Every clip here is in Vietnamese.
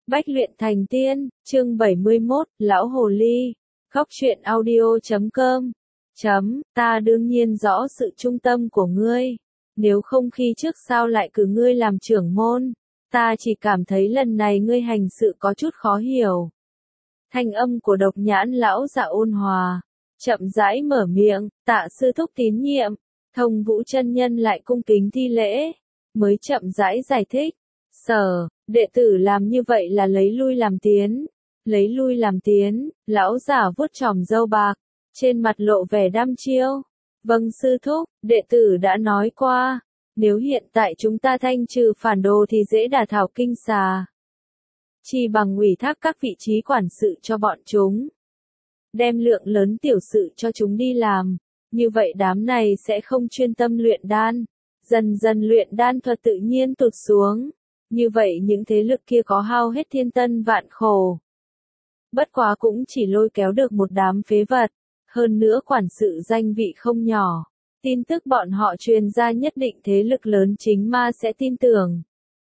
Bách luyện thành tiên, chương 71, Lão Hồ Ly, Góc truyện audio.com. Ta đương nhiên rõ sự trung tâm của ngươi. Nếu không khi trước sao lại cử ngươi làm trưởng môn, ta chỉ cảm thấy lần này ngươi hành sự có chút khó hiểu. Thanh âm của Độc Nhãn lão giả ôn hòa, chậm rãi mở miệng, tạ sư thúc tín nhiệm. Thông Vũ chân nhân lại cung kính thi lễ, mới chậm rãi giải thích. Đệ tử làm như vậy là lấy lui làm tiến. Lấy lui làm tiến, lão giả vuốt chòm râu bạc, trên mặt lộ vẻ đăm chiêu. Vâng sư thúc, đệ tử đã nói qua, nếu hiện tại chúng ta thanh trừ phản đồ thì dễ đả thảo kinh xà. Chỉ bằng ủy thác các vị trí quản sự cho bọn chúng. Đem lượng lớn tiểu sự cho chúng đi làm, như vậy đám này sẽ không chuyên tâm luyện đan. Dần dần luyện đan thuật tự nhiên tụt xuống. Như vậy những thế lực kia có hao hết thiên tân vạn khổ. Bất quá cũng chỉ lôi kéo được một đám phế vật. Hơn nữa quản sự danh vị không nhỏ. Tin tức bọn họ truyền ra nhất định thế lực lớn chính ma sẽ tin tưởng.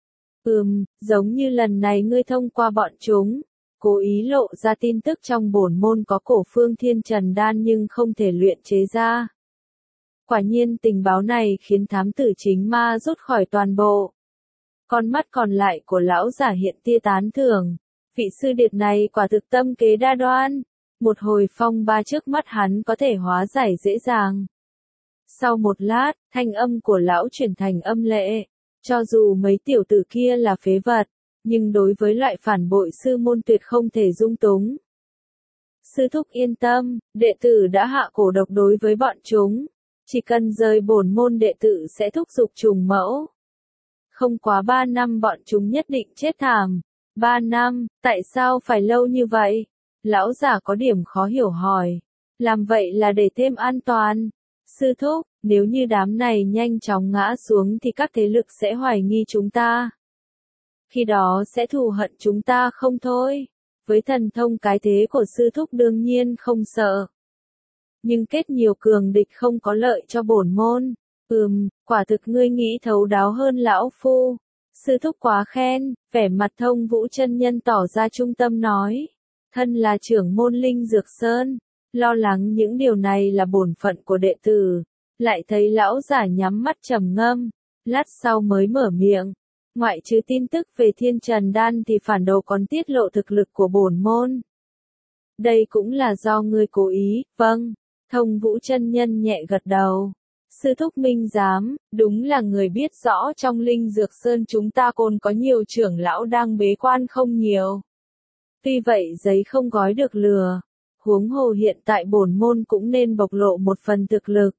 Giống như lần này ngươi thông qua bọn chúng, cố ý lộ ra tin tức trong bổn môn có cổ phương thiên trần đan nhưng không thể luyện chế ra. Quả nhiên tình báo này khiến thám tử chính ma rút khỏi toàn bộ. Con mắt còn lại của lão giả hiện tia tán thưởng. Vị sư điệt này quả thực tâm kế đa đoan. Một hồi phong ba trước mắt hắn có thể hóa giải dễ dàng. Sau một lát, thanh âm của lão chuyển thành âm lệ. Cho dù mấy tiểu tử kia là phế vật, nhưng đối với loại phản bội sư môn tuyệt không thể dung túng. Sư thúc yên tâm, đệ tử đã hạ cổ độc đối với bọn chúng. Chỉ cần rời bổn môn đệ tử sẽ thúc giục trùng mẫu. Không quá 3 năm bọn chúng nhất định chết thảm. 3 năm, tại sao phải lâu như vậy? Lão giả có điểm khó hiểu hỏi. Làm vậy là để thêm an toàn. Sư thúc, nếu như đám này nhanh chóng ngã xuống thì các thế lực sẽ hoài nghi chúng ta. Khi đó sẽ thù hận chúng ta không thôi. Với thần thông cái thế của sư thúc đương nhiên không sợ. Nhưng kết nhiều cường địch không có lợi cho bổn môn. Quả thực ngươi nghĩ thấu đáo hơn lão phu. Sư thúc quá khen, vẻ mặt Thông Vũ chân nhân tỏ ra trung tâm nói. Thân là trưởng môn Linh Dược Sơn, lo lắng những điều này là bổn phận của đệ tử. Lại thấy lão giả nhắm mắt trầm ngâm, lát sau mới mở miệng. Ngoại trừ tin tức về thiên trần đan thì phản đồ còn tiết lộ thực lực của bổn môn. Đây cũng là do ngươi cố ý, vâng. Thông Vũ chân nhân nhẹ gật đầu. Sư thúc minh giám, đúng là người biết rõ trong Linh Dược Sơn chúng ta còn có nhiều trưởng lão đang bế quan không nhiều. Tuy vậy giấy không gói được lừa. Huống hồ hiện tại bổn môn cũng nên bộc lộ một phần thực lực.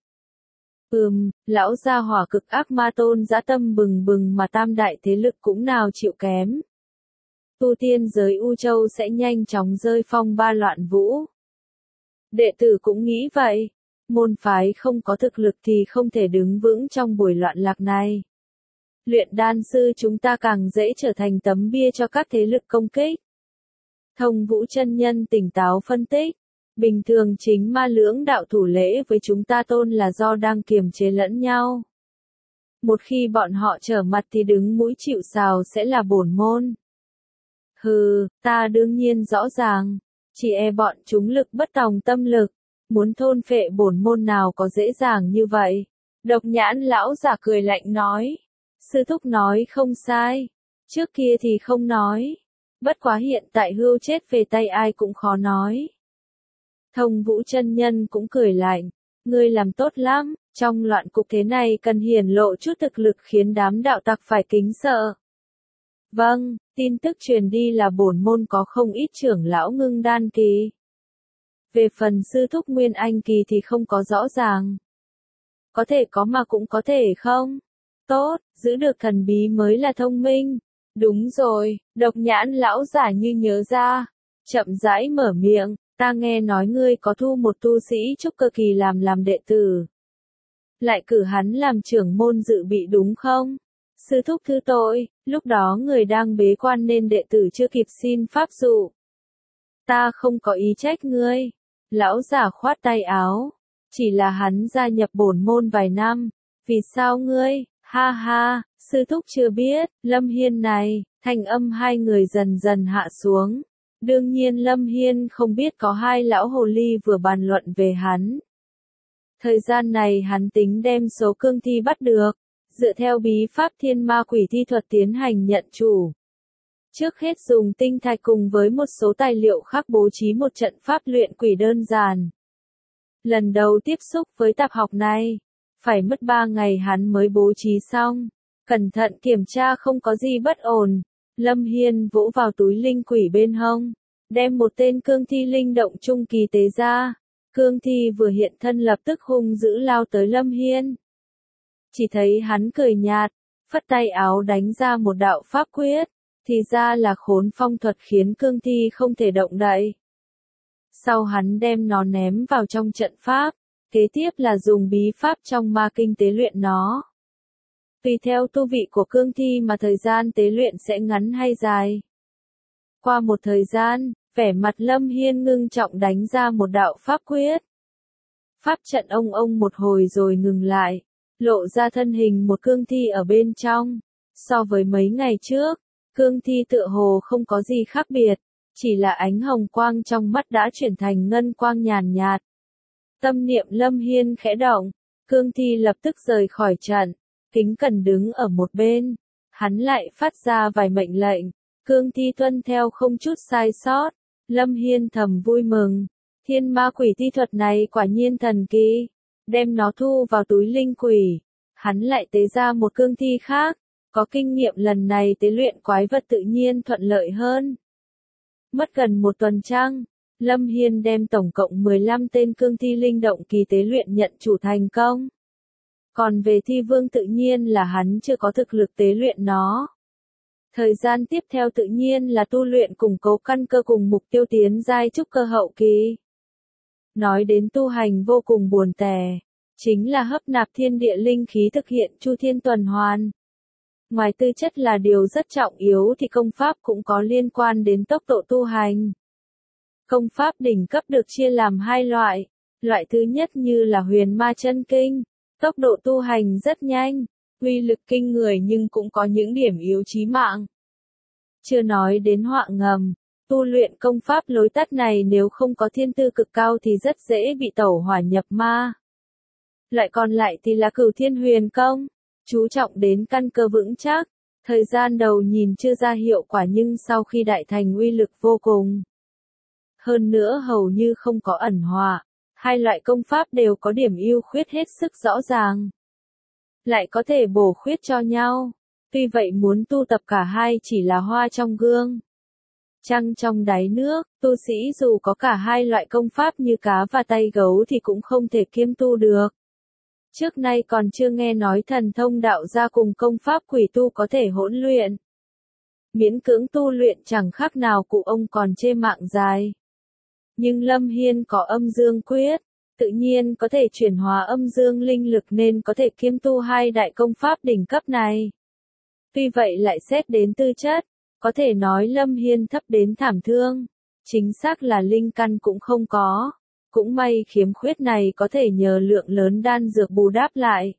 Lão gia hỏa cực ác ma tôn dã tâm bừng bừng mà tam đại thế lực cũng nào chịu kém. Tu tiên giới U Châu sẽ nhanh chóng rơi phong ba loạn vũ. Đệ tử cũng nghĩ vậy. Môn phái không có thực lực thì không thể đứng vững trong buổi loạn lạc này. Luyện đan sư chúng ta càng dễ trở thành tấm bia cho các thế lực công kích. Thông Vũ chân nhân tỉnh táo phân tích. Bình thường chính ma lưỡng đạo thủ lễ với chúng ta tôn là do đang kiềm chế lẫn nhau. Một khi bọn họ trở mặt thì đứng mũi chịu sào sẽ là bổn môn. Ta đương nhiên rõ ràng. Chỉ e bọn chúng lực bất tòng tâm lực. Muốn thôn phệ bổn môn nào có dễ dàng như vậy. Độc Nhãn lão giả cười lạnh nói. Sư thúc nói không sai. Trước kia thì không nói. Bất quá hiện tại hưu chết về tay ai cũng khó nói. Thông Vũ chân nhân cũng cười lạnh. Ngươi làm tốt lắm. Trong loạn cục thế này cần hiển lộ chút thực lực khiến đám đạo tặc phải kính sợ. Vâng, tin tức truyền đi là bổn môn có không ít trưởng lão ngưng đan kỳ. Về phần sư thúc Nguyên Anh kỳ thì không có rõ ràng. Có thể có mà cũng có thể không. Tốt, giữ được thần bí mới là thông minh. Đúng rồi, Độc Nhãn lão giả như nhớ ra. Chậm rãi mở miệng, ta nghe nói ngươi có thu một tu sĩ trúc cơ kỳ làm đệ tử. Lại cử hắn làm trưởng môn dự bị đúng không? Sư thúc thứ tội, lúc đó người đang bế quan nên đệ tử chưa kịp xin pháp dụ. Ta không có ý trách ngươi. Lão giả khoát tay áo. Chỉ là hắn gia nhập bổn môn vài năm. Vì sao ngươi? Ha ha, sư thúc chưa biết, Lâm Hiên này, Thanh âm hai người dần dần hạ xuống. Đương nhiên Lâm Hiên không biết có hai lão hồ ly vừa bàn luận về hắn. Thời gian này hắn tính đem số cương thi bắt được, dựa theo bí pháp thiên ma quỷ thi thuật tiến hành nhận chủ. Trước hết dùng tinh thạch cùng với một số tài liệu khác bố trí một trận pháp luyện quỷ đơn giản. Lần đầu tiếp xúc với tạp học này, phải mất 3 ngày hắn mới bố trí xong. Cẩn thận kiểm tra không có gì bất ổn, Lâm Hiên vỗ vào túi linh quỷ bên hông, đem một tên cương thi linh động trung kỳ tế ra. Cương thi vừa hiện thân lập tức hung dữ lao tới Lâm Hiên. Chỉ thấy hắn cười nhạt, phất tay áo đánh ra một đạo pháp quyết, thì ra là khốn phong thuật khiến cương thi không thể động đậy. Sau hắn đem nó ném vào trong trận pháp, kế tiếp là dùng bí pháp trong ma kinh tế luyện nó. Tùy theo tu vị của cương thi mà thời gian tế luyện sẽ ngắn hay dài. Qua một thời gian, vẻ mặt Lâm Hiên ngưng trọng đánh ra một đạo pháp quyết. Pháp trận ông một hồi rồi ngừng lại, lộ ra thân hình một cương thi ở bên trong. So với mấy ngày trước, cương thi tựa hồ không có gì khác biệt, chỉ là ánh hồng quang trong mắt đã chuyển thành ngân quang nhàn nhạt. Tâm niệm Lâm Hiên khẽ động, cương thi lập tức rời khỏi trận, kính cẩn đứng ở một bên. Hắn lại phát ra vài mệnh lệnh, cương thi tuân theo không chút sai sót. Lâm Hiên thầm vui mừng, thiên ma quỷ thi thuật này quả nhiên thần kỳ, đem nó thu vào túi linh quỷ. Hắn lại tế ra một cương thi khác, có kinh nghiệm lần này tế luyện quái vật tự nhiên thuận lợi hơn. Mất gần một tuần trăng, Lâm Hiên đem tổng cộng 15 tên cương thi linh động kỳ tế luyện nhận chủ thành công. Còn về thi vương tự nhiên là hắn chưa có thực lực tế luyện nó. Thời gian tiếp theo tự nhiên là tu luyện củng cố căn cơ cùng mục tiêu tiến giai trúc cơ hậu kỳ. Nói đến tu hành vô cùng buồn tẻ, chính là hấp nạp thiên địa linh khí thực hiện chu thiên tuần hoàn. Ngoài tư chất là điều rất trọng yếu thì công pháp cũng có liên quan đến tốc độ tu hành. Công pháp đỉnh cấp được chia làm hai loại. Loại thứ nhất như là huyền ma chân kinh, tốc độ tu hành rất nhanh, uy lực kinh người nhưng cũng có những điểm yếu chí mạng. Chưa nói đến họa ngầm, tu luyện công pháp lối tắt này nếu không có thiên tư cực cao thì rất dễ bị tẩu hỏa nhập ma. Loại còn lại thì là Cửu Thiên Huyền Công, chú trọng đến căn cơ vững chắc, thời gian đầu nhìn chưa ra hiệu quả nhưng sau khi đại thành uy lực vô cùng. Hơn nữa hầu như không có ẩn họa, hai loại công pháp đều có điểm ưu khuyết hết sức rõ ràng. Lại có thể bổ khuyết cho nhau, tuy vậy muốn tu tập cả hai chỉ là hoa trong gương. Trăng trong đáy nước, tu sĩ dù có cả hai loại công pháp như cá và tay gấu thì cũng không thể kiêm tu được. Trước nay còn chưa nghe nói thần thông đạo gia cùng công pháp quỷ tu có thể hỗn luyện. Miễn cưỡng tu luyện chẳng khác nào cụ ông còn chê mạng dài. Nhưng Lâm Hiên có âm dương quyết, tự nhiên có thể chuyển hóa âm dương linh lực nên có thể kiêm tu hai đại công pháp đỉnh cấp này. Tuy vậy lại xét đến tư chất, có thể nói Lâm Hiên thấp đến thảm thương, chính xác là linh căn cũng không có. Cũng may khiếm khuyết này có thể nhờ lượng lớn đan dược bù đắp lại.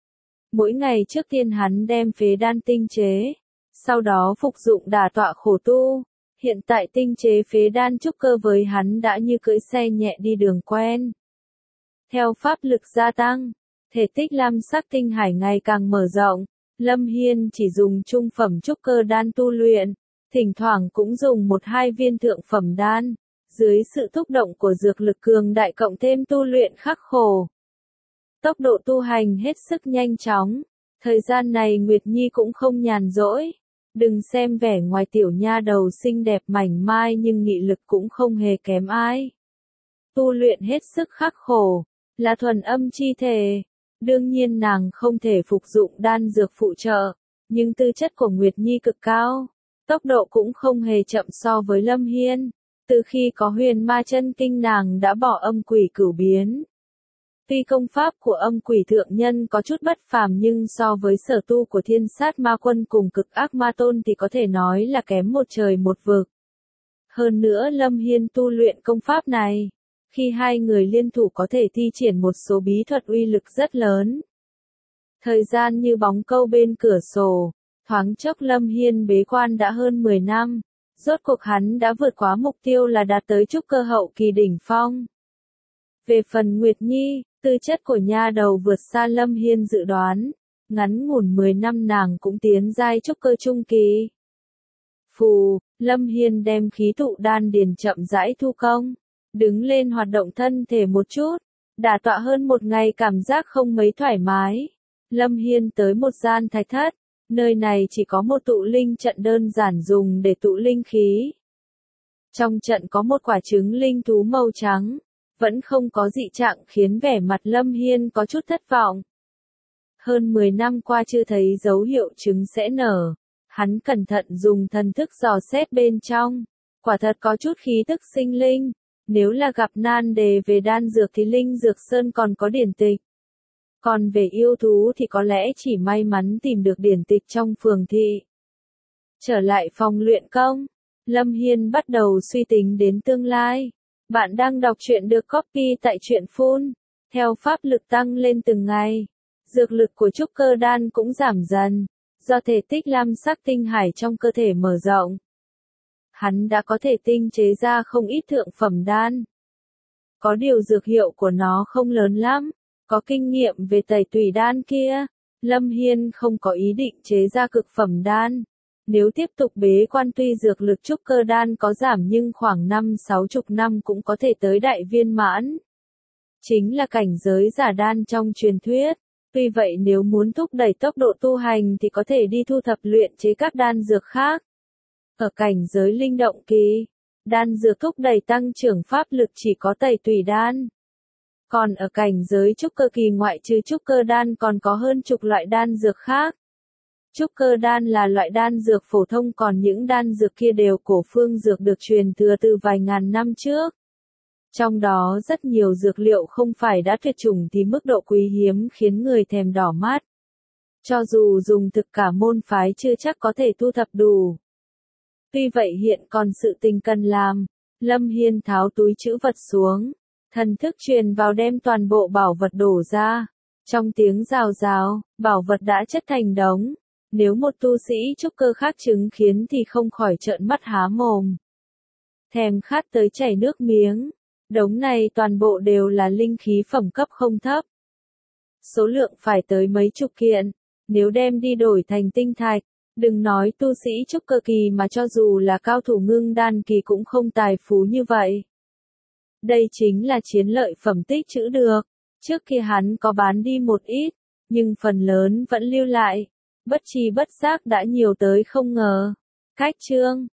Mỗi ngày trước tiên hắn đem phế đan tinh chế, sau đó phục dụng đả tọa khổ tu. Hiện tại tinh chế phế đan trúc cơ với hắn đã như cưỡi xe nhẹ đi đường quen. Theo pháp lực gia tăng, thể tích lam sắc tinh hải ngày càng mở rộng, Lâm Hiên chỉ dùng trung phẩm trúc cơ đan tu luyện, thỉnh thoảng cũng dùng 1-2 viên thượng phẩm đan. Dưới sự thúc động của dược lực cường đại cộng thêm tu luyện khắc khổ, tốc độ tu hành hết sức nhanh chóng. Thời gian này Nguyệt Nhi cũng không nhàn rỗi. Đừng xem vẻ ngoài tiểu nha đầu xinh đẹp mảnh mai nhưng nghị lực cũng không hề kém ai. Tu luyện hết sức khắc khổ, là thuần âm chi thể. Đương nhiên nàng không thể phục dụng đan dược phụ trợ, nhưng tư chất của Nguyệt Nhi cực cao, tốc độ cũng không hề chậm so với Lâm Hiên. Từ khi có huyền ma chân kinh nàng đã bỏ âm quỷ cửu biến. Tuy công pháp của âm quỷ thượng nhân có chút bất phàm nhưng so với sở tu của thiên sát ma quân cùng cực ác ma tôn thì có thể nói là kém một trời một vực. Hơn nữa Lâm Hiên tu luyện công pháp này, khi hai người liên thủ có thể thi triển một số bí thuật uy lực rất lớn. Thời gian như bóng câu bên cửa sổ, Thoáng chốc Lâm Hiên bế quan đã hơn 10 năm, rốt cuộc hắn đã vượt quá mục tiêu là đạt tới trúc cơ hậu kỳ đỉnh phong. Về phần Nguyệt Nhi, tư chất của nha đầu vượt xa Lâm Hiên dự đoán, ngắn ngủn 10 năm nàng cũng tiến giai trúc cơ trung kỳ. Phù, Lâm Hiên đem khí tụ đan điền chậm rãi thu công, đứng lên hoạt động thân thể một chút, đả tọa hơn một ngày cảm giác không mấy thoải mái. Lâm Hiên tới một gian thạch thất, nơi này chỉ có một tụ linh trận đơn giản dùng để tụ linh khí. Trong trận có một quả trứng linh thú màu trắng, vẫn không có dị trạng khiến vẻ mặt Lâm Hiên có chút thất vọng. Hơn 10 năm qua chưa thấy dấu hiệu trứng sẽ nở, hắn cẩn thận dùng thần thức dò xét bên trong, quả thật có chút khí tức sinh linh, nếu là gặp nan đề về đan dược thì Linh Dược Sơn còn có điển tịch. Còn về yêu thú thì có lẽ chỉ may mắn tìm được điển tịch trong phường thị. Trở lại phòng luyện công, Lâm Hiên bắt đầu suy tính đến tương lai. Bạn đang đọc truyện được copy tại truyện Phun. Theo pháp lực tăng lên từng ngày, dược lực của trúc cơ đan cũng giảm dần, do thể tích lam sắc tinh hải trong cơ thể mở rộng. Hắn đã có thể tinh chế ra không ít thượng phẩm đan. Có điều dược hiệu của nó không lớn lắm, có kinh nghiệm về tẩy tùy đan kia, Lâm Hiên không có ý định chế ra cực phẩm đan. Nếu tiếp tục bế quan tuy dược lực trúc cơ đan có giảm nhưng khoảng 5-60 năm cũng có thể tới đại viên mãn. Chính là cảnh giới giả đan trong truyền thuyết. Tuy vậy nếu muốn thúc đẩy tốc độ tu hành thì có thể đi thu thập luyện chế các đan dược khác. Ở cảnh giới linh động kỳ, đan dược thúc đẩy tăng trưởng pháp lực chỉ có tẩy tùy đan. Còn ở cảnh giới trúc cơ kỳ ngoại trừ trúc cơ đan còn có hơn chục loại đan dược khác. Trúc cơ đan là loại đan dược phổ thông còn những đan dược kia đều cổ phương dược được truyền thừa từ vài ngàn năm trước. Trong đó rất nhiều dược liệu không phải đã tuyệt chủng thì mức độ quý hiếm khiến người thèm đỏ mắt. Cho dù dùng thực cả môn phái chưa chắc có thể thu thập đủ. Tuy vậy hiện còn sự tình cần làm, Lâm Hiên tháo túi trữ vật xuống, thần thức truyền vào đem toàn bộ bảo vật đổ ra. Trong tiếng rào rào, bảo vật đã chất thành đống. Nếu một tu sĩ trúc cơ khác chứng kiến thì không khỏi trợn mắt há mồm. Thèm khát tới chảy nước miếng. Đống này toàn bộ đều là linh khí phẩm cấp không thấp. Số lượng phải tới mấy chục kiện. Nếu đem đi đổi thành tinh thạch, đừng nói tu sĩ trúc cơ kỳ mà cho dù là cao thủ ngưng đan kỳ cũng không tài phú như vậy. Đây chính là chiến lợi phẩm tích trữ được. Trước kia hắn có bán đi một ít, nhưng phần lớn vẫn lưu lại. Bất tri bất giác đã nhiều tới không ngờ. Cách chương